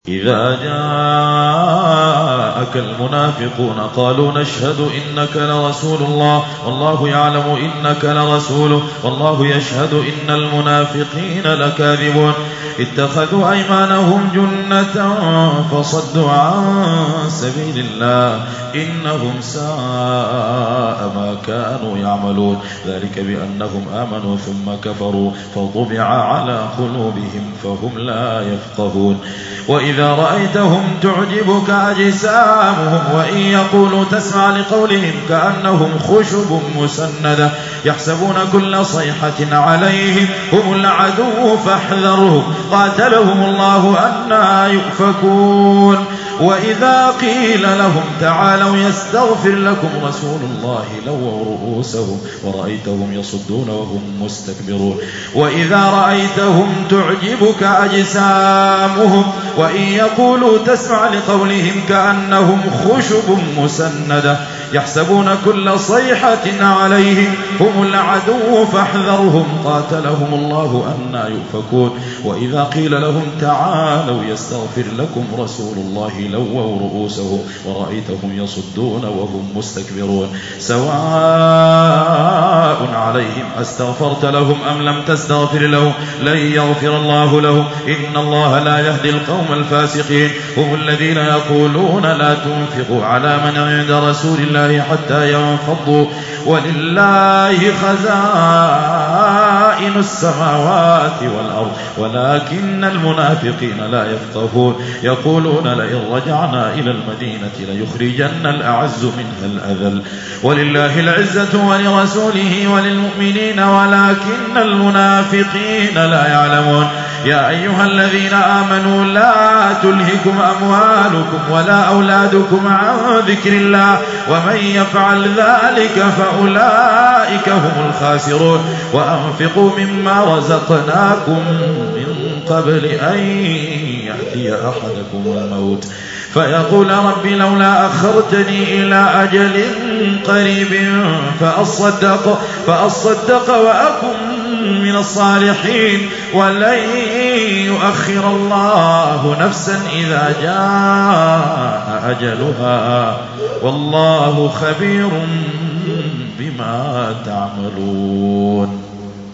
إذا جاءك المنافقون قالوا نشهد إنك لرسول الله والله يعلم إنك لرسوله والله يشهد إن المنافقين لكاذبون اتخذوا أيمانهم جنة فصدوا عن سبيل الله إنهم ساء ما كانوا يعملون ذلك بأنهم آمنوا ثم كفروا فطبع على قلوبهم فهم لا يفقهون وإذا رأيتهم تعجبك أجسامهم وإن يقولوا تسمع لقولهم كأنهم خشب مسندة يحسبون كل صيحة عليهم هم العدو فاحذرهم قاتلهم الله أنى يؤفكون وإذا قيل لهم تعالوا يستغفر لكم رسول الله لووا رؤوسهم ورأيتهم يصدون وهم مستكبرون وإذا رأيتهم تعجبك أجسامهم وإن يقولوا تسمع لقولهم كأنهم خشب مسندة يحسبون كل صيحة عليهم هم العدو فاحذرهم قاتلهم الله أنى يؤفكون وإذا قيل لهم تعالوا يستغفر لكم رسول الله لووا رؤوسهم ورأيتهم يصدون وهم مستكبرون سواء عليهم أستغفرت لهم أم لم تستغفر لهم لن يغفر الله لهم إن الله لا يهدي القوم الفاسقين هم الذين يقولون لا تنفقوا على من عند رسول الله حتى ينفضوا ولله خزائن السماوات والأرض ولكن المنافقين لا يفقهون يقولون لئن رجعنا إلى المدينة ليخرجن الأعز منها الأذل ولله العزة ولرسوله وللمؤمنين ولكن المنافقين لا يعلمون يا أيها الذين آمنوا لا تلهكم أموالكم ولا أولادكم عن ذكر الله ومن يفعل ذلك فأولئك هم الخاسرون وأنفقوا مما رزقناكم من قبل أن يأتي أحدكم الموت فيقول رب لولا أخرتني إلى أجل قريب فأصدق وأكن من الصالحين ولن يؤخر الله نفسا إذا جاء أجلها والله خبير بما تعملون.